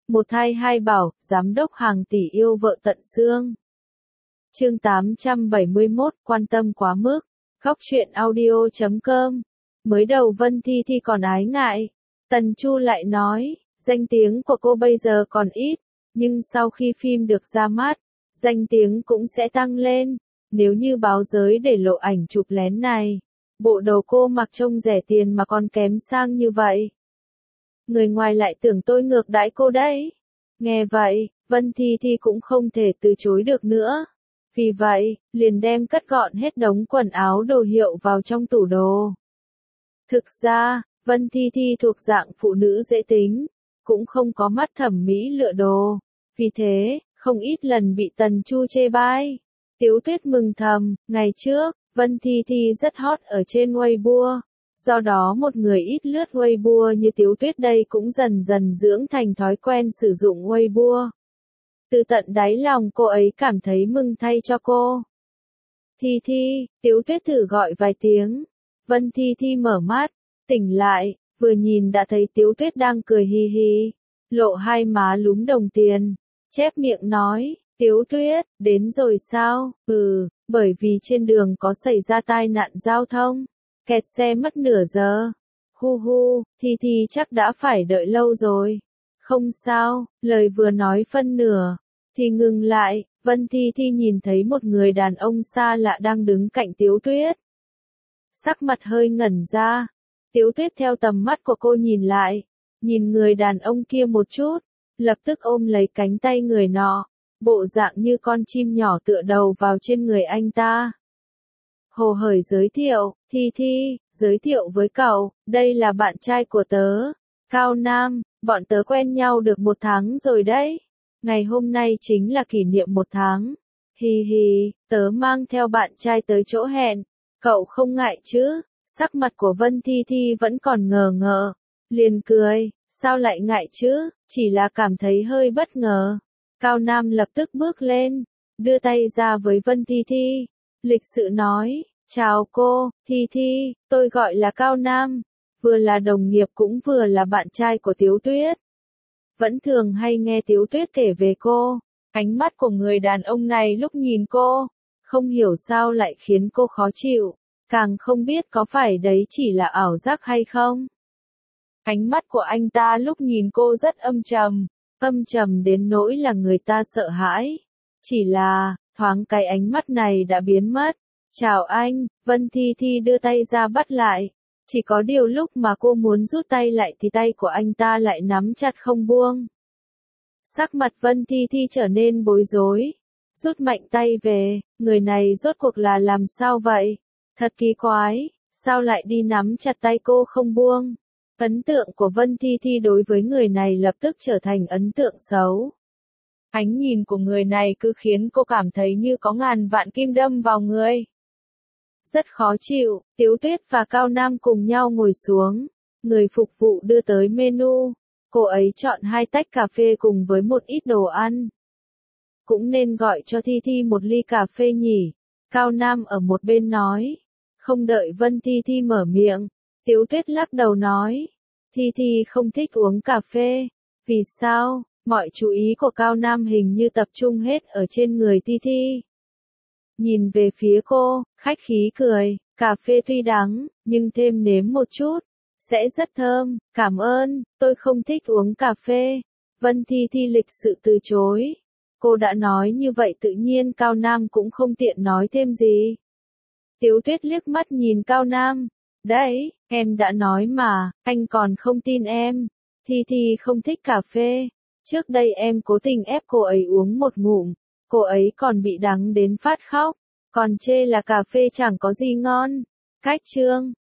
Một thai hai bảo, giám đốc hàng tỷ yêu vợ tận xương. Chương 871, quan tâm quá mức. Góc truyện audio.com. Mới đầu Vân Thi Thi còn ái ngại. Tần Chu lại nói, danh tiếng của cô bây giờ còn ít, nhưng sau khi phim được ra mắt, danh tiếng cũng sẽ tăng lên. Nếu như báo giới để lộ ảnh chụp lén này, bộ đồ cô mặc trông rẻ tiền mà còn kém sang như vậy. Người ngoài lại tưởng tôi ngược đãi cô đấy. Nghe vậy, Vân Thi Thi cũng không thể từ chối được nữa. Vì vậy, liền đem cất gọn hết đống quần áo đồ hiệu vào trong tủ đồ. Thực ra, Vân Thi Thi thuộc dạng phụ nữ dễ tính, cũng không có mắt thẩm mỹ lựa đồ. Vì thế, không ít lần bị Tần Chu chê bai. Tiếu Tuyết mừng thầm, ngày trước, Vân Thi Thi rất hot ở trên Weibo. Do đó một người ít lướt Weibo như Tiếu Tuyết đây cũng dần dần dưỡng thành thói quen sử dụng Weibo. Từ tận đáy lòng cô ấy cảm thấy mừng thay cho cô. Thi Thi, Tiếu Tuyết thử gọi vài tiếng. Vân Thi Thi mở mắt, tỉnh lại, vừa nhìn đã thấy Tiếu Tuyết đang cười hi hi, lộ hai má lúm đồng tiền, chép miệng nói, Tiếu Tuyết, đến rồi sao? Bởi vì trên đường có xảy ra tai nạn giao thông, kẹt xe mất nửa giờ. Hu, Thi Thi chắc đã phải đợi lâu rồi. Không sao, lời vừa nói phân nửa, thì ngừng lại, Vân Thi Thi nhìn thấy một người đàn ông xa lạ đang đứng cạnh Tiếu Tuyết. Sắc mặt hơi ngẩn ra, Tiếu Tuyết theo tầm mắt của cô nhìn lại, nhìn người đàn ông kia một chút, lập tức ôm lấy cánh tay người nọ, bộ dạng như con chim nhỏ tựa đầu vào trên người anh ta. Hồ hởi giới thiệu, Thi Thi, giới thiệu với cậu, đây là bạn trai của tớ, Cao Nam, bọn tớ quen nhau được 1 tháng rồi đấy. Ngày hôm nay chính là kỷ niệm 1 tháng. Hi, tớ mang theo bạn trai tới chỗ hẹn, cậu không ngại chứ? Sắc mặt của Vân Thi Thi vẫn còn ngờ ngợ, liền cười, sao lại ngại chứ, chỉ là cảm thấy hơi bất ngờ. Cao Nam lập tức bước lên, đưa tay ra với Vân Thi Thi, lịch sự nói, chào cô, Thi Thi, tôi gọi là Cao Nam, vừa là đồng nghiệp cũng vừa là bạn trai của Tiếu Tuyết. Vẫn thường hay nghe Tiếu Tuyết kể về cô, ánh mắt của người đàn ông này lúc nhìn cô, không hiểu sao lại khiến cô khó chịu, càng không biết có phải đấy chỉ là ảo giác hay không. Ánh mắt của anh ta lúc nhìn cô rất âm trầm đến nỗi là người ta sợ hãi. Chỉ là, thoáng cái ánh mắt này đã biến mất. Chào anh, Vân Thi Thi đưa tay ra bắt lại. Chỉ có điều lúc mà cô muốn rút tay lại thì tay của anh ta lại nắm chặt không buông. Sắc mặt Vân Thi Thi trở nên bối rối. Rút mạnh tay về, người này rốt cuộc là làm sao vậy? Thật kỳ quái, sao lại đi nắm chặt tay cô không buông? Ấn tượng của Vân Thi Thi đối với người này lập tức trở thành ấn tượng xấu. Ánh nhìn của người này cứ khiến cô cảm thấy như có ngàn vạn kim đâm vào người. Rất khó chịu, Tiếu Tuyết và Cao Nam cùng nhau ngồi xuống. Người phục vụ đưa tới menu. Cô ấy chọn 2 tách cà phê cùng với một ít đồ ăn. Cũng nên gọi cho Thi Thi một ly cà phê nhỉ? Cao Nam ở một bên nói. Không đợi Vân Thi Thi mở miệng, Tiếu Tuyết lắc đầu nói. Thi Thi không thích uống cà phê. Vì sao? Mọi chú ý của Cao Nam hình như tập trung hết ở trên người Thi Thi. Nhìn về phía cô, khách khí cười, cà phê tuy đắng, nhưng thêm nếm một chút, sẽ rất thơm, cảm ơn, tôi không thích uống cà phê. Vân Thi Thi lịch sự từ chối. Cô đã nói như vậy tự nhiên Cao Nam cũng không tiện nói thêm gì. Tiếu Tuyết liếc mắt nhìn Cao Nam. Đấy, em đã nói mà, anh còn không tin em. Thi Thi không thích cà phê. Trước đây em cố tình ép cô ấy uống một ngụm, cô ấy còn bị đắng đến phát khóc, còn chê là cà phê chẳng có gì ngon. Cách chương